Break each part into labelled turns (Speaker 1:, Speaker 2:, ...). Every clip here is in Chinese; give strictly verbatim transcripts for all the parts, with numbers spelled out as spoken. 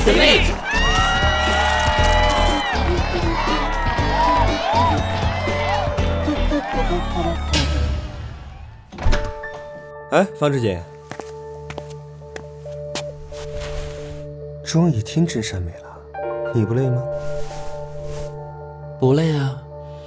Speaker 1: Delete。
Speaker 2: 哎，方志姐，终于听真善美了，你不累吗？
Speaker 1: 不累啊。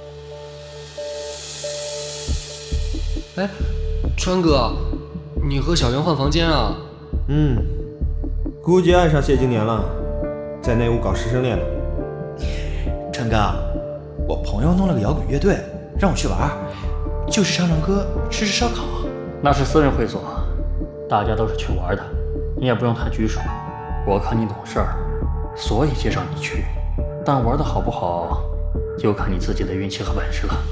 Speaker 3: 哎，川哥，你和小袁换房间啊？
Speaker 2: 嗯，估计爱上谢经年了，在内屋搞师生恋了。
Speaker 4: 川哥，我朋友弄了个摇滚乐队，让我去玩，就是唱唱歌，吃吃烧烤。
Speaker 5: 那是私人会所，大家都是去玩的，你也不用太拘束。我看你懂事儿，所以介绍你去，但玩的好不好，就看你自己的运气和本事了。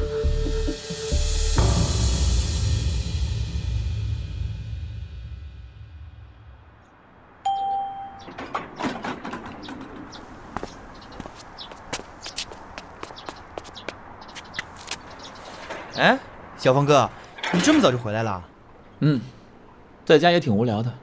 Speaker 4: 哎，小峰哥，你这么早就回来了？
Speaker 1: 嗯，在家也挺无聊的。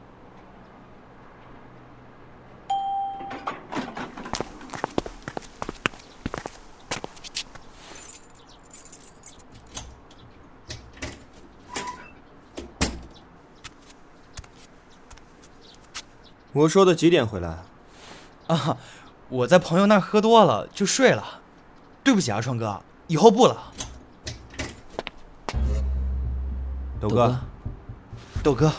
Speaker 2: 我说的几点回来？
Speaker 4: 啊，我在朋友那儿喝多了就睡了，对不起啊，川哥，以后不了。
Speaker 2: 豆哥，
Speaker 4: 豆哥，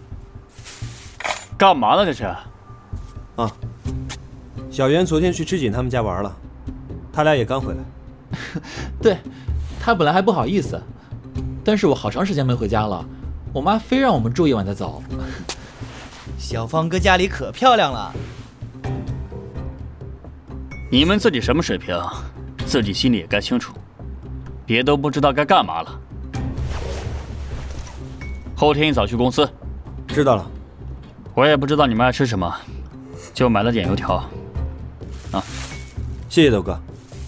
Speaker 5: 干嘛呢这是？
Speaker 2: 啊，小袁昨天去知锦他们家玩了，他俩也刚回来。
Speaker 1: 对，他本来还不好意思，但是我好长时间没回家了，我妈非让我们住一晚再走。
Speaker 4: 小芳哥家里可漂亮了。
Speaker 5: 你们自己什么水平，自己心里也该清楚，别都不知道该干嘛了。后天一早去公司。
Speaker 2: 知道了。
Speaker 5: 我也不知道你们爱吃什么，就买了点油条。啊，
Speaker 2: 谢谢豆哥。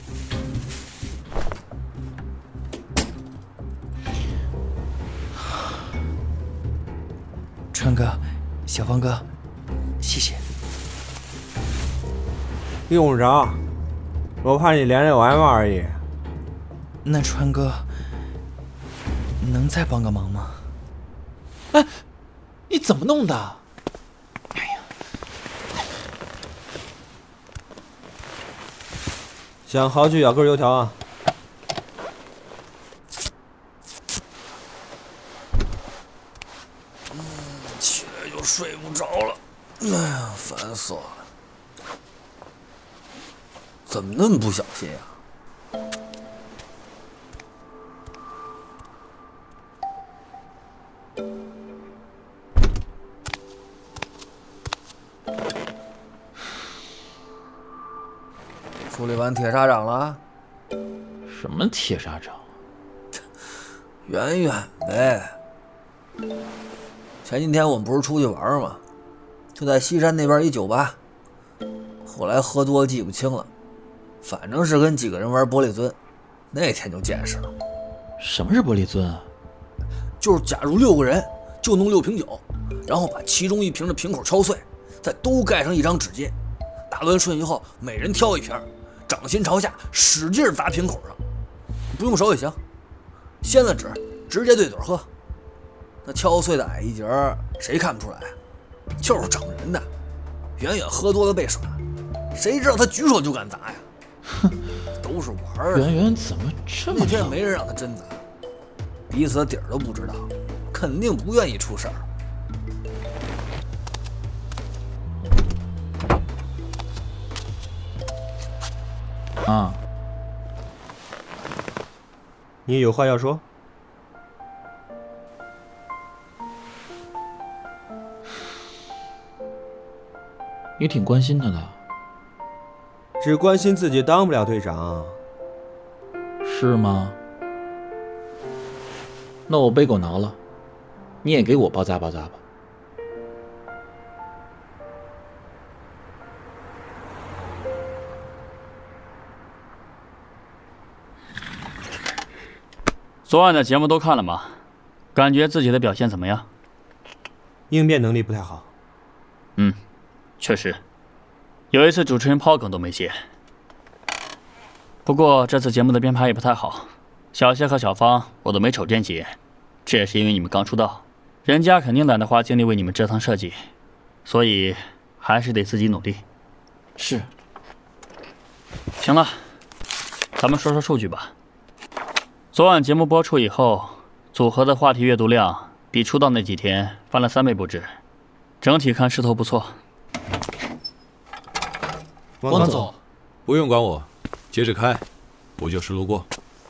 Speaker 4: 川哥，小芳哥，谢谢。
Speaker 2: 用不着，我怕你连累我挨骂而已。
Speaker 4: 那川哥，能再帮个忙吗？
Speaker 1: 哎，你怎么弄的？哎呀，
Speaker 2: 想豪就咬根油条啊！
Speaker 6: 嗯，起来就睡不着了，哎呀，烦死我了！怎么那么不小心呀？处理完铁砂掌了？
Speaker 1: 什么铁砂掌？
Speaker 6: 圆圆呗。前几天我们不是出去玩吗？就在西山那边一酒吧，后来喝多记不清了，反正是跟几个人玩玻璃樽，那天就见识了。
Speaker 1: 什么是玻璃樽啊？
Speaker 6: 就是假如六个人就弄六瓶酒，然后把其中一瓶的瓶口敲碎，再都盖上一张纸巾，打乱顺序后每人挑一瓶，掌心朝下使劲砸瓶口上，不用手也行，掀了纸直接对嘴喝。那敲碎的矮一截谁看不出来？就是整人的。远远喝多了被耍，谁知道他举手就敢砸呀？哼，都是玩儿。
Speaker 1: 圆圆怎么这么……
Speaker 6: 那天没人让他真砸，彼此的底儿都不知道，肯定不愿意出事儿。
Speaker 1: 啊，
Speaker 2: 你有话要说？
Speaker 1: 你挺关心他的。
Speaker 2: 只关心自己当不了队长。
Speaker 1: 是吗？那我背狗挠了，你也给我包扎包扎吧。
Speaker 5: 昨晚的节目都看了吗？感觉自己的表现怎么样？
Speaker 2: 应变能力不太好。
Speaker 5: 嗯，确实， 有一次主持人抛梗都没接。不过这次节目的编排也不太好，小谢和小芳我都没瞅见几眼，这也是因为你们刚出道，人家肯定懒得花精力为你们折腾设计，所以还是得自己努力。
Speaker 1: 是。
Speaker 5: 行了，咱们说说数据吧。昨晚节目播出以后，组合的话题阅读量比出道那几天翻了三倍不止，整体看势头不错。
Speaker 1: 王总，
Speaker 7: 不用管我，接着开，我就是路过。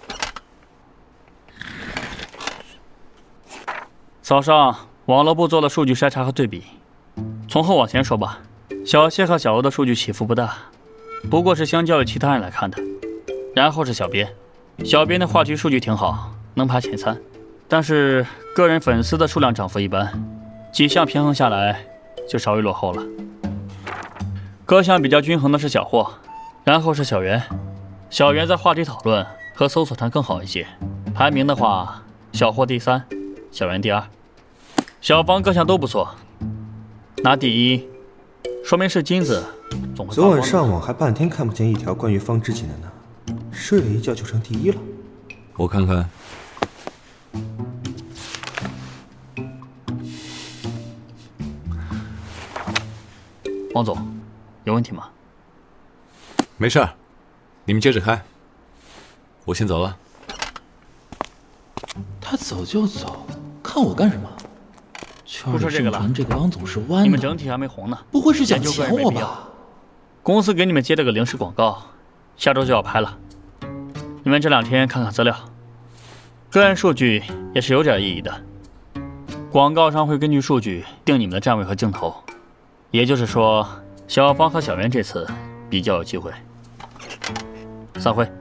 Speaker 5: 早上网络部做了数据筛查和对比，从后往前说吧，小谢和小欧的数据起伏不大，不过是相较于其他人来看的。然后是小编，小编的话题数据挺好，能排前三，但是个人粉丝的数量涨幅一般，几项平衡下来就稍微落后了。各项比较均衡的是小霍，然后是小袁，小袁在话题讨论和搜索上更好一些，排名的话，小霍第三，小袁第二，小芳各项都不错，拿第一，说明是金子总会发光的。
Speaker 2: 昨晚上网还半天看不见一条关于方知锦的呢，睡了一觉就成第一了。
Speaker 7: 我看看。
Speaker 5: 王总，有问题吗？
Speaker 7: 没事儿，你们接着开，我先走了。
Speaker 1: 他走就走，看我干什么？圈里盛传这个汪总是弯的，
Speaker 5: 你们整体还没红呢，
Speaker 1: 不会是想抢我吧？
Speaker 5: 公司给你们接了个临时广告，下周就要拍了，你们这两天看看资料，个人数据也是有点意义的。广告商会根据数据定你们的站位和镜头，也就是说，小芳和小袁这次比较有机会。散会。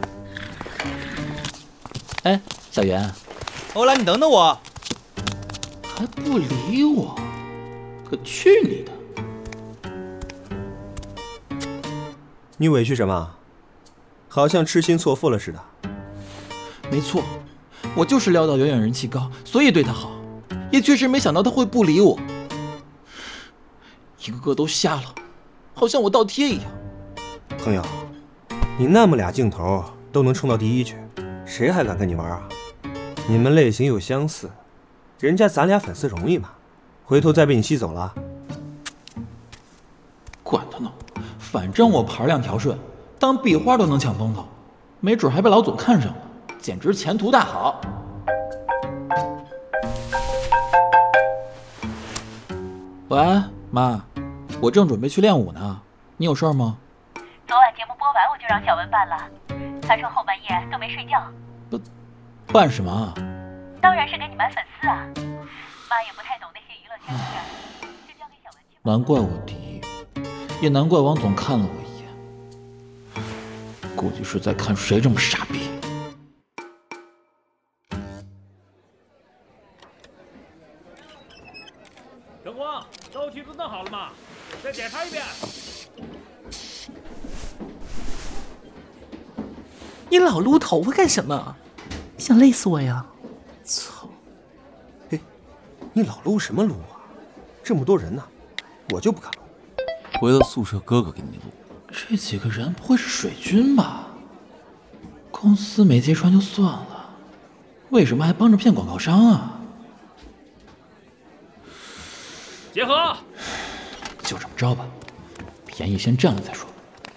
Speaker 1: 哎，小袁，
Speaker 4: 欧拉，你等等我。
Speaker 1: 还不理我，可去你的！
Speaker 2: 你委屈什么？好像痴心错付了似的。
Speaker 1: 没错，我就是料到远远人气高，所以对他好，也确实没想到他会不理我。一个个都瞎了，好像我倒贴一样。
Speaker 2: 朋友，你那么俩镜头都能冲到第一去，谁还敢跟你玩啊？你们类型又相似，人家咱俩粉丝容易吗？回头再被你吸走了，
Speaker 1: 管他呢，反正我牌量调顺，当壁花都能抢风头，没准还被老总看上了，简直前途大好。喂，妈，我正准备去练舞呢，你有事吗？
Speaker 8: 昨晚节目播完我就让小文办了，他说后半夜都没睡觉。
Speaker 1: 不，办什么啊？
Speaker 8: 当然是给你买粉丝啊，妈也不太懂那些娱乐圈的事，就交给小文去。
Speaker 1: 难怪我第一，也难怪王总看了我一眼，估计是在看谁这么傻逼。
Speaker 9: 灯光都提子弄好了吗？再检查一遍。
Speaker 10: 你老撸头发干什么？想累死我呀！
Speaker 2: 操！嘿，你老撸什么撸啊？这么多人呢，我就不敢撸。
Speaker 11: 回到宿舍，哥哥给你录。
Speaker 1: 这几个人不会是水军吧？公司没揭穿就算了，为什么还帮着骗广告商啊？
Speaker 9: 结合，
Speaker 1: 就这么着吧，便宜先占了再说。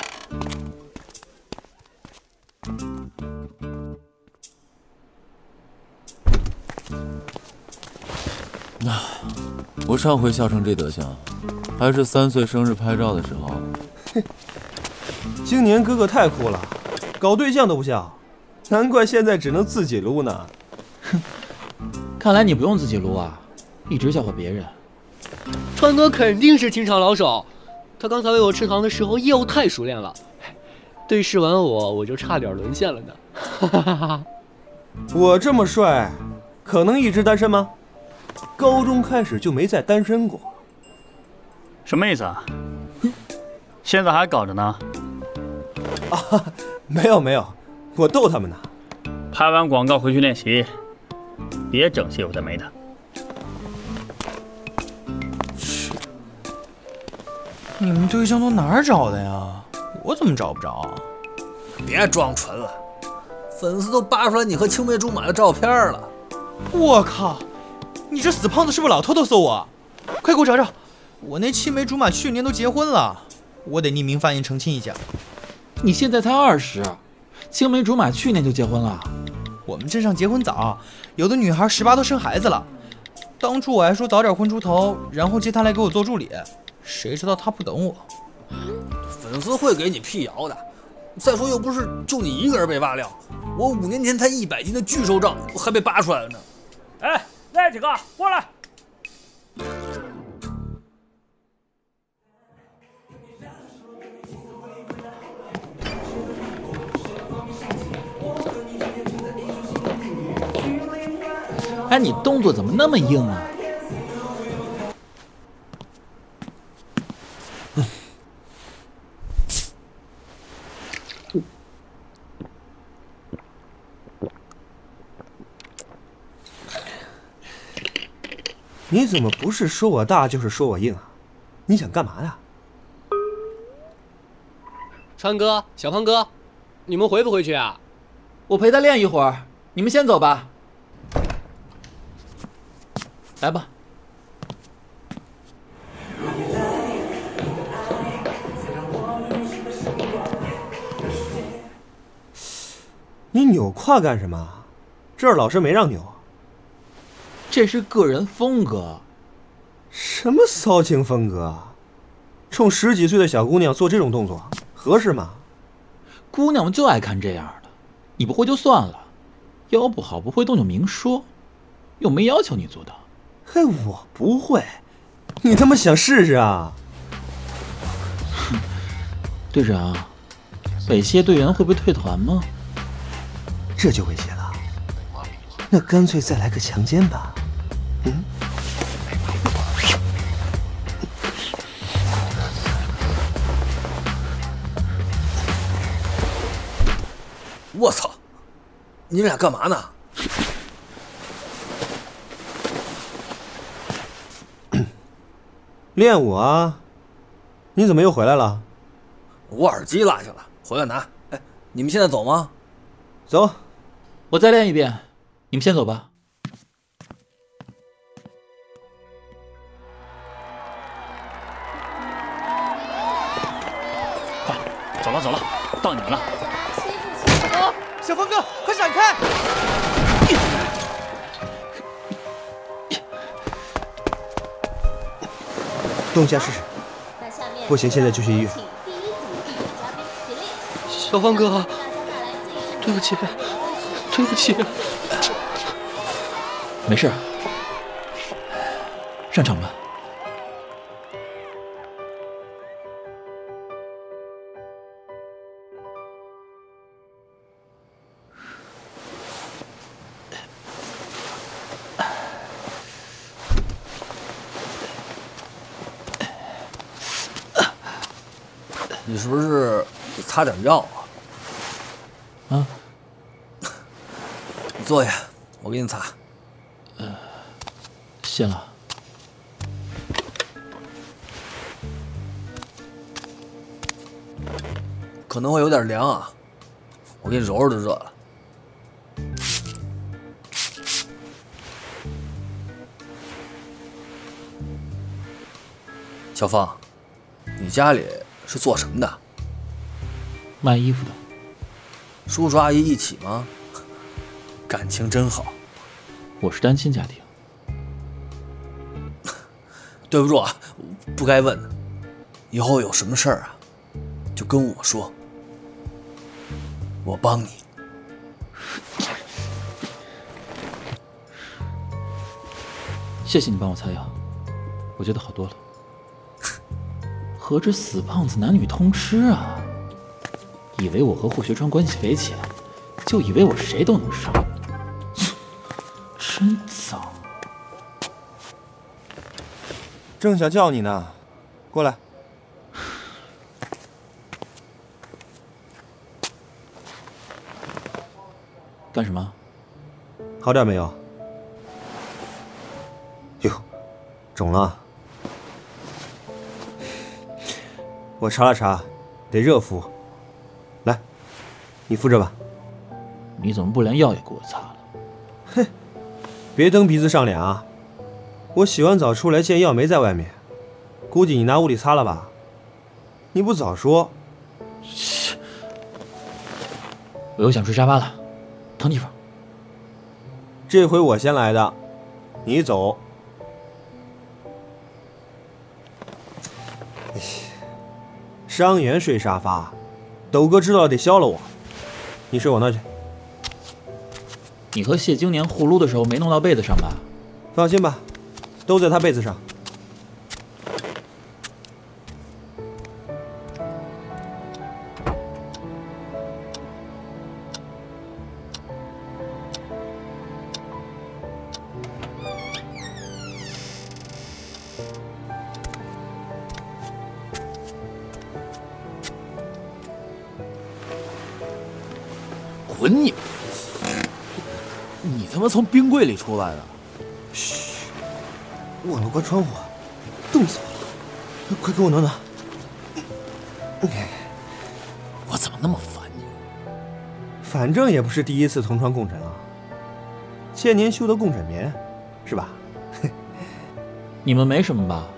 Speaker 11: 那、啊、我上回笑成这德行，还是三岁生日拍照的时候。
Speaker 2: 哼，今年哥哥太酷了，搞对象都不笑，难怪现在只能自己撸呢。
Speaker 1: 哼，看来你不用自己撸啊，一直笑话别人。
Speaker 3: 川哥肯定是情场老手，他刚才喂我吃糖的时候业务太熟练了，对视完我我就差点沦陷了呢。哈哈哈哈！
Speaker 2: 我这么帅，可能一直单身吗？高中开始就没再单身过。
Speaker 5: 什么意思啊？现在还搞着呢？
Speaker 2: 啊，没有没有，我逗他们呢。
Speaker 5: 拍完广告回去练习，别整些有的没的。
Speaker 4: 你们对象都哪儿找的呀？我怎么找不着？
Speaker 6: 别装纯了，粉丝都扒出来你和青梅竹马的照片了。
Speaker 4: 我靠！你这死胖子是不是老偷偷搜我？快给我找找！我那青梅竹马去年都结婚了，我得匿名发言澄清一下。
Speaker 1: 你现在才二十，青梅竹马去年就结婚了。
Speaker 4: 我们镇上结婚早，有的女孩十八都生孩子了。当初我还说早点混出头，然后接她来给我做助理，谁知道她不等我。
Speaker 6: 粉丝会给你辟谣的。再说又不是就你一个人被挖料，我五年前才一百斤的巨兽照还被扒出来了呢。
Speaker 9: 哎，那几个过来。
Speaker 1: 哎，你动作怎么那么硬啊？
Speaker 2: 你怎么不是说我大就是说我硬啊？你想干嘛呀？
Speaker 3: 川哥、小胖哥，你们回不回去啊？
Speaker 1: 我陪他练一会儿，你们先走吧。来吧。
Speaker 2: 你扭胯干什么？这儿老师没让扭。
Speaker 1: 这是个人风格。
Speaker 2: 什么骚情风格？冲十几岁的小姑娘做这种动作合适吗？
Speaker 1: 姑娘们就爱看这样的，你不会就算了，腰不好不会动就明说，又没要求你做到。
Speaker 2: 嘿，我不会，你他妈想试试啊？
Speaker 1: 队长，猥亵队员会不会退团吗？
Speaker 2: 这就猥亵了，那干脆再来个强奸吧。嗯。
Speaker 6: 我操！你们俩干嘛呢？
Speaker 2: 练武啊！你怎么又回来了？
Speaker 6: 我耳机落下了，回来拿。哎，你们现在走吗？
Speaker 2: 走。
Speaker 1: 我再练一遍，你们先走吧。
Speaker 5: 快，走了走了，到你们了。
Speaker 4: 啊！小峰哥，快闪开！
Speaker 2: 动一下试试。不行，现在就去医院。
Speaker 3: 小峰哥，对不起，对不起。
Speaker 1: 没事，上场吧。
Speaker 6: 你是不是擦点药
Speaker 1: 啊？啊？
Speaker 6: 你坐下，我给你擦。
Speaker 1: 呃，谢了。
Speaker 6: 可能会有点凉啊，我给你揉揉就热了。小芳，你家里是做什么的？
Speaker 1: 卖衣服的。
Speaker 6: 叔叔阿姨一起吗？感情真好。
Speaker 1: 我是单亲家庭。
Speaker 6: 对不住啊，不该问的。以后有什么事儿啊，就跟我说，我帮你。
Speaker 1: 谢谢你帮我擦药，我觉得好多了。和这死胖子男女通吃啊！以为我和霍学川关系匪浅，就以为我谁都能上，真脏！
Speaker 2: 正想叫你呢，过来。
Speaker 1: 干什么？
Speaker 2: 好点没有？哟，肿了。 我查了查，得热敷。来，你敷着吧。
Speaker 1: 你怎么不连药也给我擦了？
Speaker 2: 哼，别蹬鼻子上脸啊！我洗完澡出来见药没在外面，估计你拿屋里擦了吧？你不早说。
Speaker 1: 我又想睡沙发了，腾地方。
Speaker 2: 这回我先来的，你走。哎，伤员睡沙发，斗哥知道了得削了我。你睡我那去。
Speaker 1: 你和谢经年互撸的时候没弄到被子上吧？
Speaker 2: 放心吧，都在他被子上。
Speaker 11: 滚你！你他妈从冰柜里出来的？
Speaker 2: 嘘，忘了关窗户，冻死我了！快给我暖暖。
Speaker 11: 我怎么那么烦你？
Speaker 2: 反正也不是第一次同床共枕了，千年修得共枕眠，是吧？
Speaker 1: 你们没什么吧？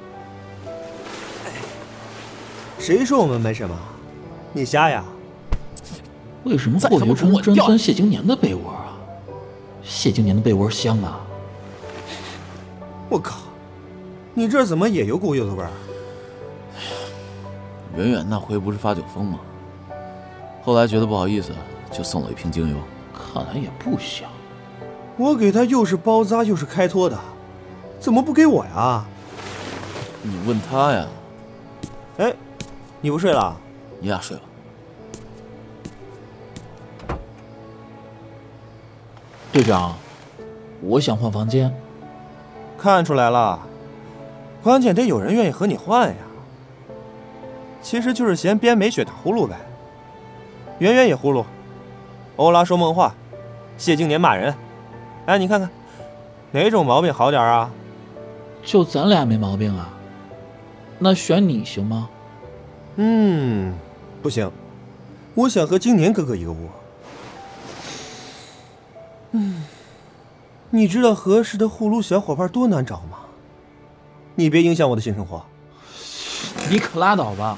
Speaker 2: 谁说我们没什么？你瞎呀？
Speaker 1: 为什么霍学川专钻谢经年的被窝啊？谢经年的被窝香啊！
Speaker 2: 我靠，你这怎么也有股柚子味儿？
Speaker 11: 远远那回不是发酒疯吗？后来觉得不好意思，就送了一瓶精油。
Speaker 1: 看来也不香。
Speaker 2: 我给他又是包扎又是开脱的，怎么不给我呀？
Speaker 11: 你问他呀。
Speaker 2: 哎，你不睡了？
Speaker 11: 你俩睡吧。
Speaker 1: 队长，我想换房间。
Speaker 2: 看出来了，关键得有人愿意和你换呀。其实就是嫌编没血打呼噜呗。圆圆也呼噜，欧拉说梦话，谢经年骂人。哎，你看看，哪种毛病好点啊？
Speaker 1: 就咱俩没毛病啊。那选你行吗？
Speaker 2: 嗯，不行，我想和经年哥哥一个屋。嗯，你知道合适的护撸小伙伴多难找吗？你别影响我的性生活。
Speaker 1: 你可拉倒吧。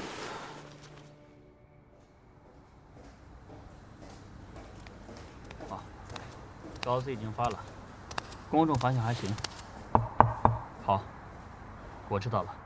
Speaker 5: 啊，稿子已经发了，公众反响还行。好，我知道了。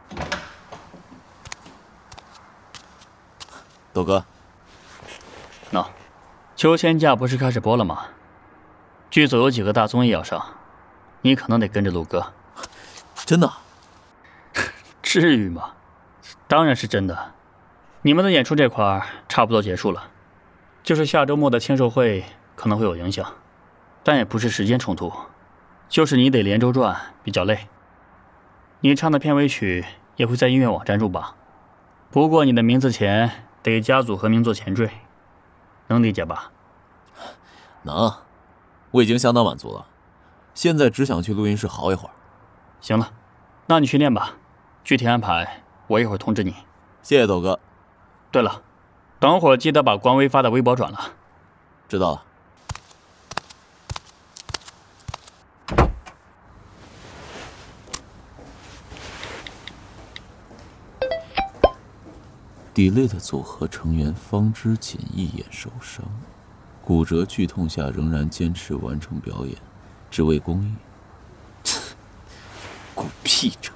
Speaker 11: 豆哥，
Speaker 5: 那、no, 秋千架不是开始播了吗？剧组有几个大综艺要上，你可能得跟着录歌。
Speaker 11: 真的？
Speaker 5: 至于吗？当然是真的。你们的演出这块差不多结束了，就是下周末的签售会可能会有影响，但也不是时间冲突，就是你得连轴转，比较累。你唱的片尾曲也会在音乐网站入榜，不过你的名字前得加组合名做前缀，能理解吧？
Speaker 11: 能。我已经相当满足了，现在只想去录音室嚎一会儿。
Speaker 5: 行了，那你去练吧，具体安排我一会儿通知你。
Speaker 11: 谢谢豆哥。
Speaker 5: 对了，等会儿记得把官微发的微博转了。
Speaker 11: 知道了。delay 的组合成员方之锦一眼受伤。骨折剧痛下仍然坚持完成表演，只为公益。狗屁者！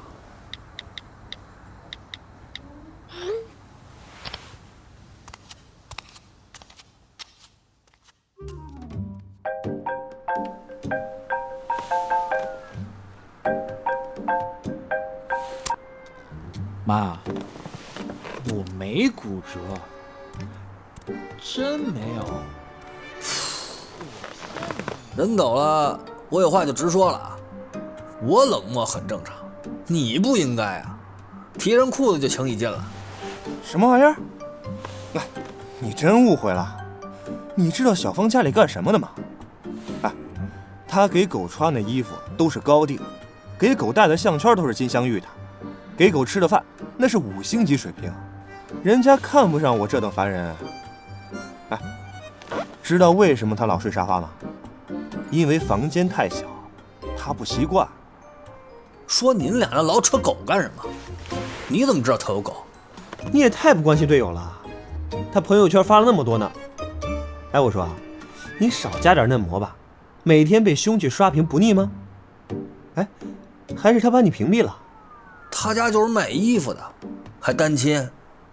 Speaker 1: 妈，我没骨折，真没有。
Speaker 6: 人走了，我有话就直说了。我冷漠很正常，你不应该啊！提人裤子就情意尽了。
Speaker 2: 什么玩意儿？哎，你真误会了。你知道小芳家里干什么的吗？哎，她给狗穿的衣服都是高定，给狗戴的项圈都是金镶玉的，给狗吃的饭那是五星级水平。 人家看不上我这等凡人。哎，知道为什么他老睡沙发吗？因为房间太小，他不习惯。
Speaker 6: 说您俩这老扯狗干什么？你怎么知道他有狗？
Speaker 2: 你也太不关心队友了，他朋友圈发了那么多呢。哎，我说，你少加点嫩模吧，每天被凶器刷屏不腻吗？哎，还是他把你屏蔽了？
Speaker 6: 他家就是卖衣服的，还单亲。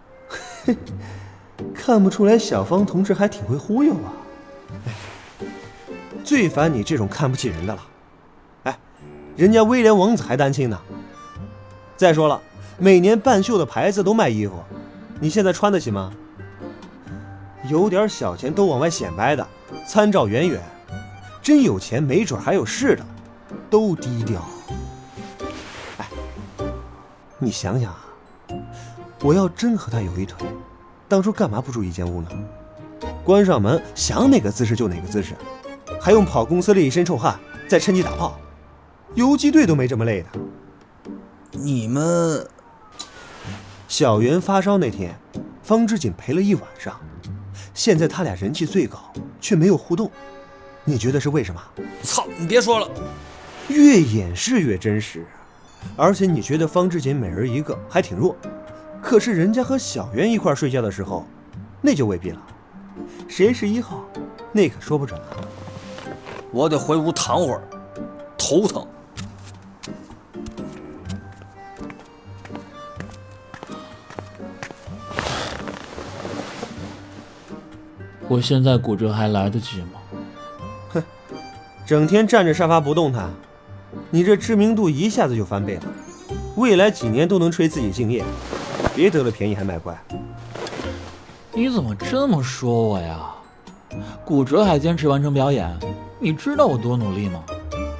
Speaker 2: 看不出来小芳同志还挺会忽悠啊。哎，最烦你这种看不起人的了。哎，人家威廉王子还单亲呢。再说了，每年半袖的牌子都卖衣服，你现在穿得起吗？有点小钱都往外显摆的，参照远远；真有钱没准还有势的，都低调。哎，你想想啊，我要真和他有一腿，当初干嘛不住一间屋呢？关上门想哪个姿势就哪个姿势，还用跑公司里一身臭汗，再趁机打炮。游击队都没这么累的。
Speaker 6: 你们
Speaker 2: 小袁发烧那天，方知锦陪了一晚上，现在他俩人气最高，却没有互动，你觉得是为什么？
Speaker 6: 操，你别说了，
Speaker 2: 越掩饰越真实。而且你觉得方知锦美人一个，还挺弱，可是人家和小袁一块睡觉的时候，那就未必了。谁是一号，那可说不准了。
Speaker 6: 我得回屋躺会儿，头疼。
Speaker 1: 我现在骨折还来得及吗？
Speaker 2: 哼，整天站着沙发不动弹，你这知名度一下子就翻倍了，未来几年都能吹自己敬业，别得了便宜还卖乖。
Speaker 1: 你怎么这么说我呀？骨折还坚持完成表演，你知道我多努力吗？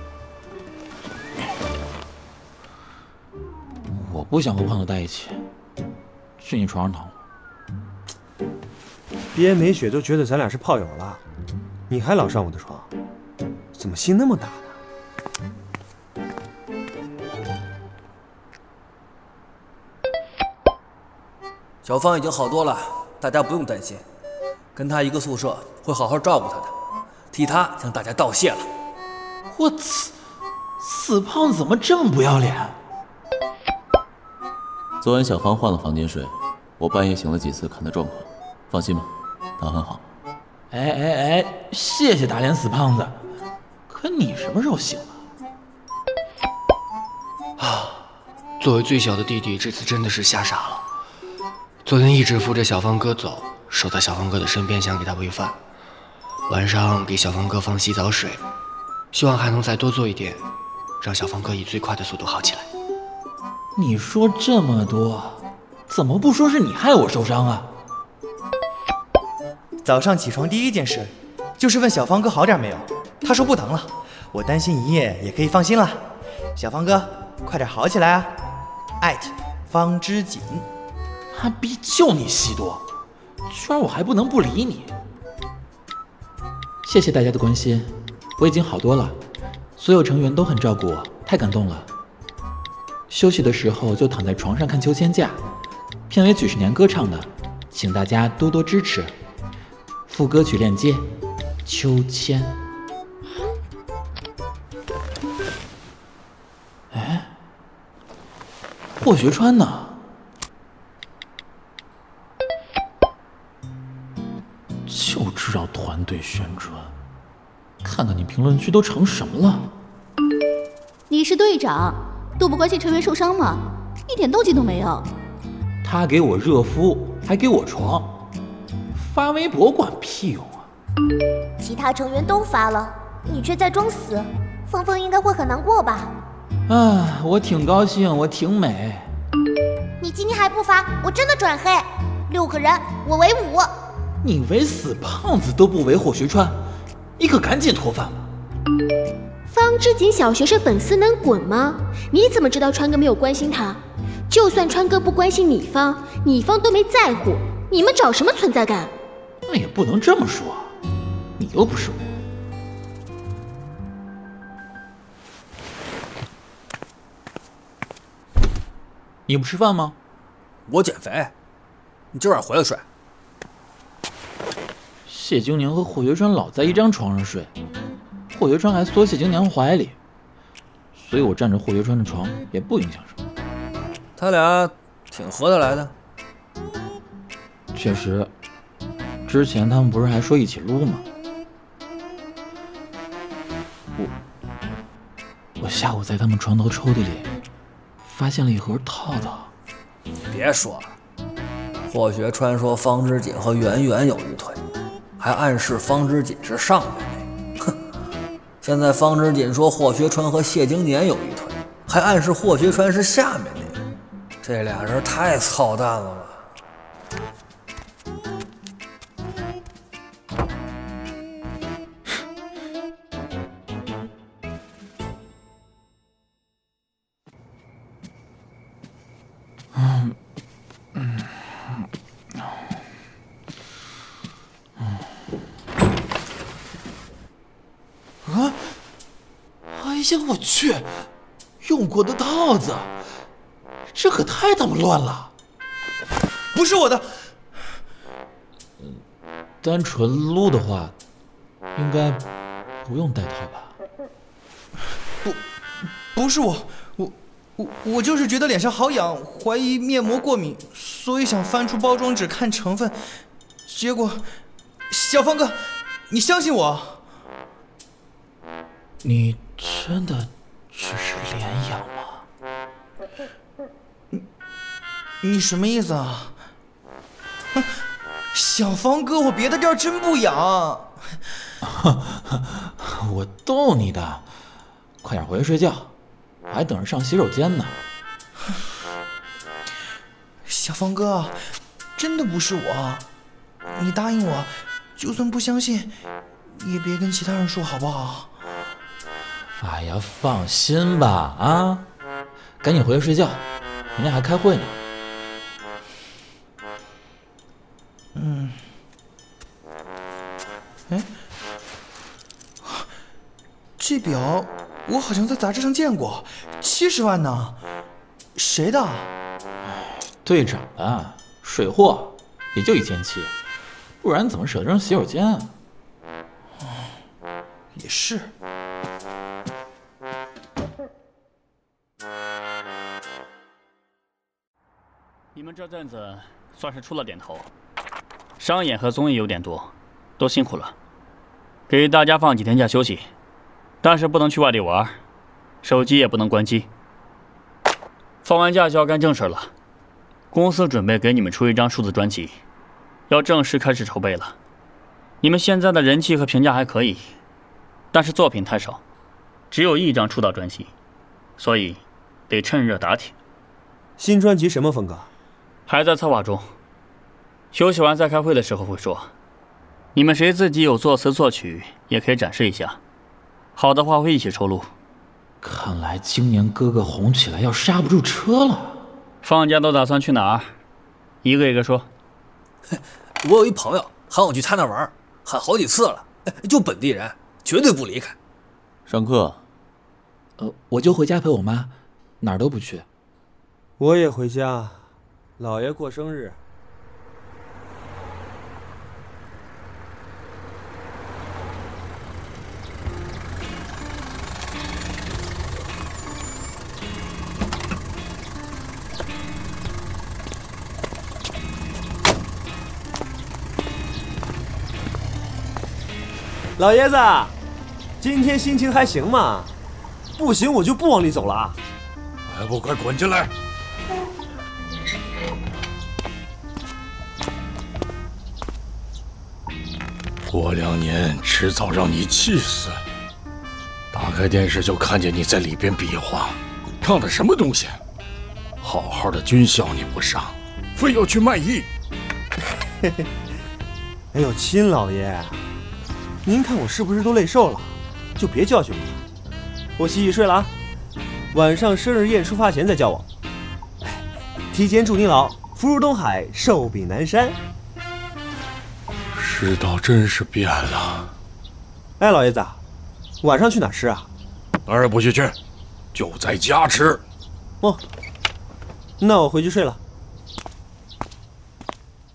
Speaker 1: 我不想和胖子在一起，去你床上躺会。
Speaker 2: 别美雪都觉得咱俩是炮友了，你还老上我的床，怎么心那么大呢？
Speaker 6: 小芳已经好多了，大家不用担心，跟她一个宿舍，会好好照顾她的，替她向大家道谢了。
Speaker 1: 我操，死胖子怎么这么不要脸？
Speaker 11: 昨晚小芳换了房间睡，我半夜醒了几次看她状况，放心吧，她很好。
Speaker 1: 哎哎哎，谢谢打脸死胖子，可你什么时候醒了？
Speaker 3: 啊，作为最小的弟弟，这次真的是吓傻了。昨天一直扶着小芳哥走，守在小芳哥的身边，想给他喂饭。晚上给小芳哥放洗澡水，希望还能再多做一点，让小芳哥以最快的速度好起来。
Speaker 1: 你说这么多，怎么不说是你害我受伤啊？
Speaker 4: 早上起床第一件事就是问小芳哥好点没有，他说不疼了，我担心一夜也可以放心了。小芳哥，快点好起来啊！艾特方知锦。
Speaker 1: 妈逼，就你戏多，居然我还不能不理你。谢谢大家的关心，我已经好多了，所有成员都很照顾我，太感动了。休息的时候就躺在床上看秋千架，片尾曲是年歌唱的，请大家多多支持。副歌曲链接：秋千。哎，霍学川呢？就知道团队宣传，看看你评论区都成什么了。
Speaker 12: 你是队长，都不关心成员受伤吗？一点动静都没有。
Speaker 1: 他给我热敷，还给我床，发微博管屁用啊！
Speaker 13: 其他成员都发了，你却在装死，峰峰应该会很难过吧？
Speaker 1: 啊，我挺高兴，我挺美。
Speaker 13: 你今天还不发，我真的转黑。六个人，我为五。
Speaker 1: 你为死胖子都不为霍学川，你可赶紧脱饭吧。
Speaker 12: 方知锦小学生粉丝能滚吗？你怎么知道川哥没有关心他？就算川哥不关心你方，你方都没在乎，你们找什么存在感？
Speaker 1: 那也不能这么说，你又不是我。你不吃饭吗？
Speaker 6: 我减肥。 你今晚回来睡。
Speaker 1: 谢经年和霍学川老在一张床上睡，霍学川还缩谢经年怀里，所以我占着霍学川的床也不影响什么。
Speaker 6: 他俩挺合得来的。
Speaker 1: 确实，之前他们不是还说一起撸吗？我我下午在他们床头抽屉里发现了一盒套套。
Speaker 6: 别说了，霍学川说方知锦和圆圆有一腿，还暗示方知锦是上面那个。哼，现在方知锦说霍学川和谢经年有一腿，还暗示霍学川是下面那个。这俩人太操蛋了吧！
Speaker 1: 嗯嗯嗯啊！哎呀，我去！用过的套子，这可太他妈乱了！
Speaker 4: 不是我的。
Speaker 1: 嗯，单纯撸的话，应该不用带套吧？
Speaker 4: 不，不是我，我我我就是觉得脸上好痒，怀疑面膜过敏，所以想翻出包装纸看成分，结果，小方哥，你相信我？
Speaker 1: 你真的只是脸痒吗？
Speaker 4: 你你什么意思啊？小方哥，我别的地儿真不痒。
Speaker 1: 我逗你的，快点回去睡觉，我还等着上洗手间呢。
Speaker 4: 小方哥，真的不是我，你答应我，就算不相信，也别跟其他人说好不好？
Speaker 1: 哎呀，放心吧，啊，赶紧回去睡觉，明天还开会呢。
Speaker 4: 嗯，哎，这表我好像在杂志上见过，七十万呢，谁的？
Speaker 1: 队长的，水货，也就一千七，不然怎么舍得扔洗手间啊？
Speaker 4: 也是。
Speaker 5: 你们这阵子算是出了点头，商演和综艺有点多，都辛苦了，给大家放几天假休息，但是不能去外地玩，手机也不能关机。放完假就要干正事了，公司准备给你们出一张数字专辑，要正式开始筹备了。你们现在的人气和评价还可以，但是作品太少，只有一张出道专辑，所以得趁热打铁。
Speaker 2: 新专辑什么风格？
Speaker 5: 还在策划中，休息完再开会的时候会说。你们谁自己有作词作曲，也可以展示一下，好的话会一起收录。
Speaker 1: 看来今年哥哥红起来要刹不住车了。
Speaker 5: 放假都打算去哪儿？一个一个说。
Speaker 6: 我有一朋友喊我去他那玩，喊好几次了，就本地人，绝对不离开。
Speaker 11: 上课。
Speaker 1: 呃，我就回家陪我妈，哪儿都不去。
Speaker 2: 我也回家，姥爷过生日。老爷子，今天心情还行吗？不行我就不往里走了。
Speaker 7: 还不快滚进来！过两年迟早让你气死。打开电视就看见你在里边比划，唱的什么东西？好好的军校你不上，非要去卖艺。
Speaker 2: 哎呦，亲老爷，您看我是不是都累瘦了？就别教训我了，我洗洗睡了啊。晚上生日宴出发前再叫我。哎，提前祝您老福如东海，寿比南山。
Speaker 7: 世道真是变了。
Speaker 2: 哎，老爷子，晚上去哪吃啊？
Speaker 7: 哪儿也不许去，就在家吃。
Speaker 2: 哦，那我回去睡了。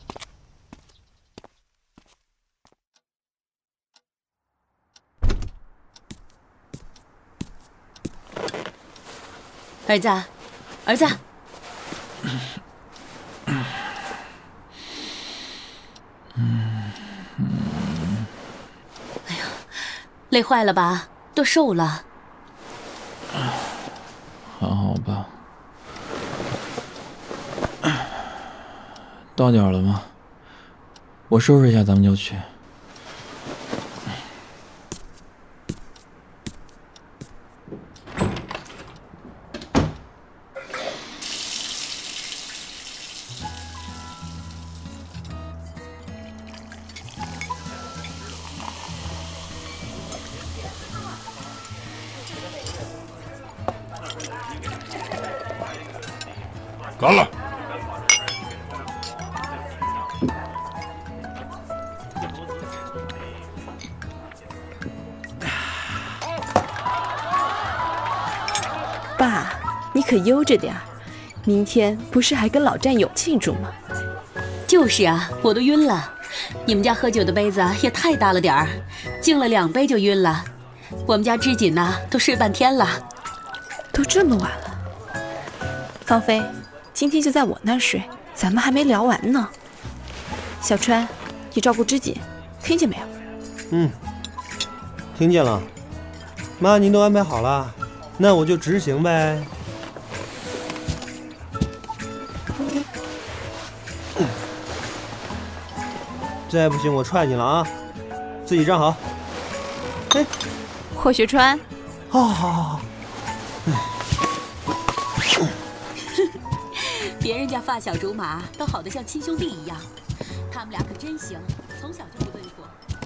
Speaker 14: 儿子，儿子。哎呀，累坏了吧？都瘦了。
Speaker 1: 还好吧。到点了吗？我收拾一下，咱们就去。
Speaker 7: 干了！
Speaker 15: 爸，你可悠着点儿，明天不是还跟老战友庆祝吗？
Speaker 14: 就是啊，我都晕了。你们家喝酒的杯子也太大了点儿，敬了两杯就晕了。我们家织锦呢，都睡半天了。
Speaker 15: 都这么晚了。芳菲，今天就在我那儿睡，咱们还没聊完呢。小川，你照顾织锦，听见没有？
Speaker 2: 嗯，听见了。妈，您都安排好了，那我就执行呗。再不行我踹你了啊！自己站好。哎，
Speaker 15: 霍学川。
Speaker 2: 哦，好好好。
Speaker 14: 别人家发小竹马都好得像亲兄弟一样，他们俩可真行，从小就不对付。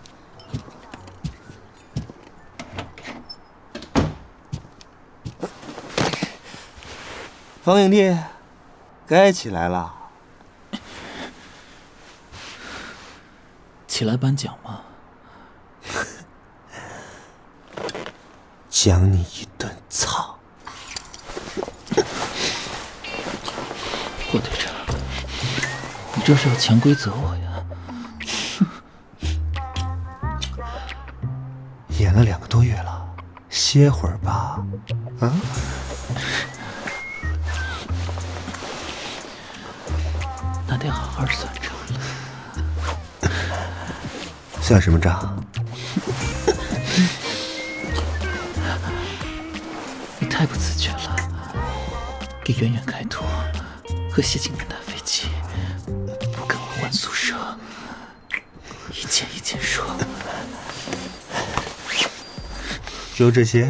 Speaker 2: 方影帝，该起来了。
Speaker 1: 起来颁奖吗？
Speaker 2: 奖你一顿操！
Speaker 1: 霍队长，你这是要潜规则我呀？
Speaker 2: 演了两个多月了，歇会儿吧。啊？
Speaker 1: 那得好好算账了。
Speaker 2: 算什么账？
Speaker 1: 你太不自觉了，给远远开脱和谢景元打飞机，不跟我换宿舍，一件一件说。
Speaker 2: 就这些？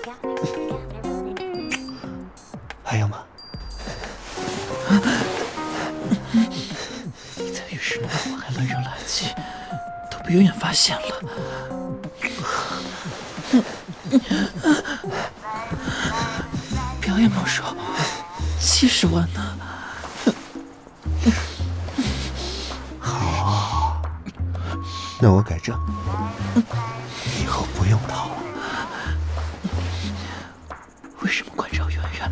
Speaker 2: 还有吗？
Speaker 1: 你在浴室弄我还乱扔垃圾，都被远远发现了。表演报酬七十万呢。
Speaker 2: 好，那我改正，以后不用逃了。
Speaker 1: 为什么关照圆圆？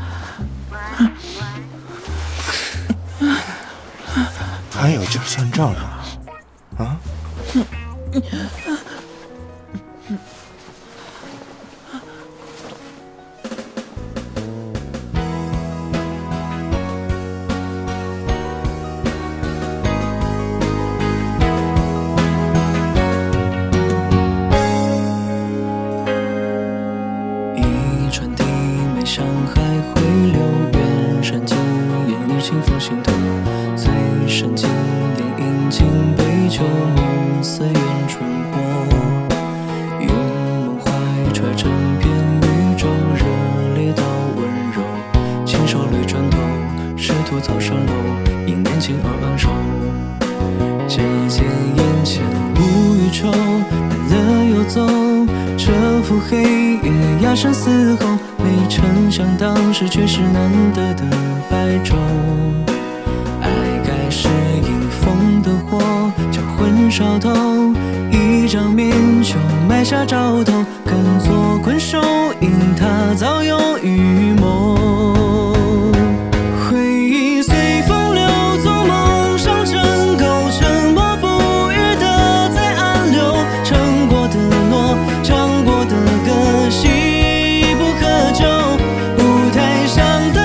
Speaker 2: 还有劲算账呢？啊？
Speaker 16: 一船弟妹向海回流，远山经烟雨清风心头，醉山经典饮尽杯酒，梦似远春火，用梦怀揣枕边宇宙，热烈到温柔，轻手捋转头，试图走上楼，因年轻而昂首，渐渐眼前无欲愁，淡了又走，这幅黑夜鸦声嘶吼，没成想当时却是难得的白昼。爱该是迎风的火，将魂烧透，一张面就埋下兆头，敢做困兽，因他早有预谋。回忆随风流，做梦上针沟，沉默不语的在暗流，成过的诺，唱过的歌，戏不可救，舞台上的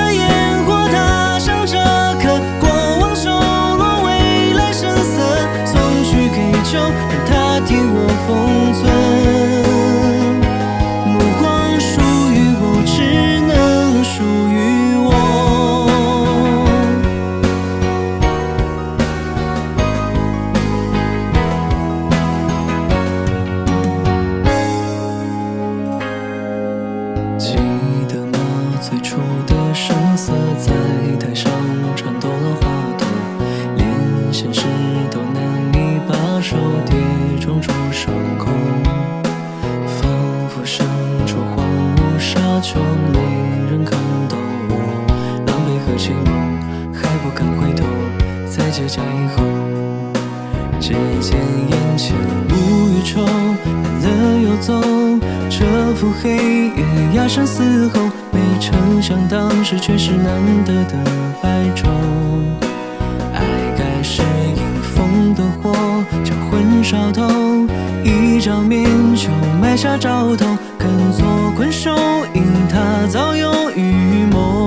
Speaker 16: 久没人看到我，狼狈和寂寞，还不敢回头，在结痂以后，只见眼前无欲愁，来了又走，这幅黑夜压山嘶吼，没成想当时却是难得的白昼。爱该是迎风的火，将魂烧透，一朝面就埋下兆头，敢做困兽，因他早有预谋。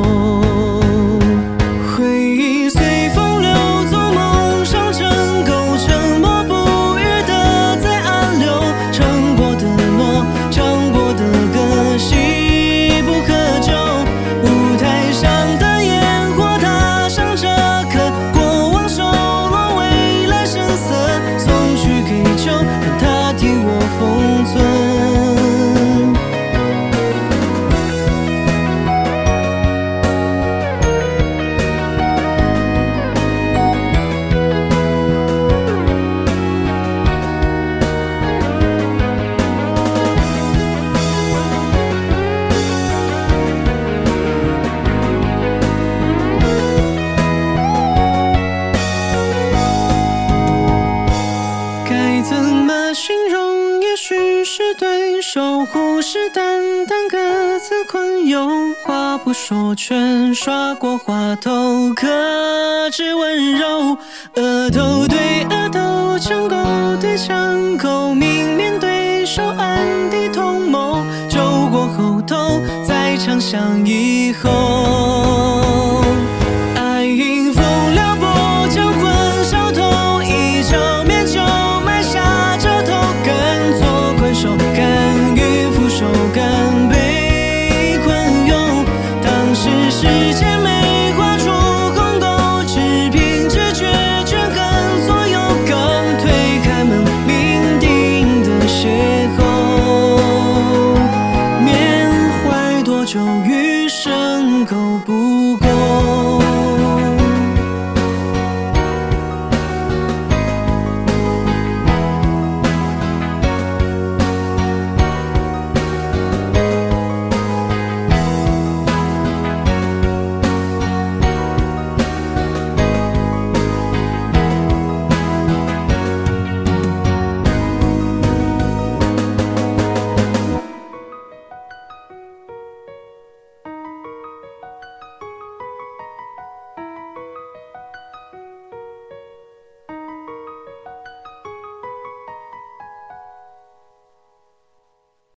Speaker 16: 回忆随风流，做梦上针钩，沉默不语的在暗流，撑过的诺，唱过的歌，戏不可救。舞台上的烟火踏上这刻，过往收落，未来神色，送去给秋，让它替我封存。该怎么形容？也许是对手，虎视眈眈，各自困游。话不说全刷过话头，可知温柔。额头对额头，枪口对枪口，明面对手，暗地同谋。酒过后头，再长相以后。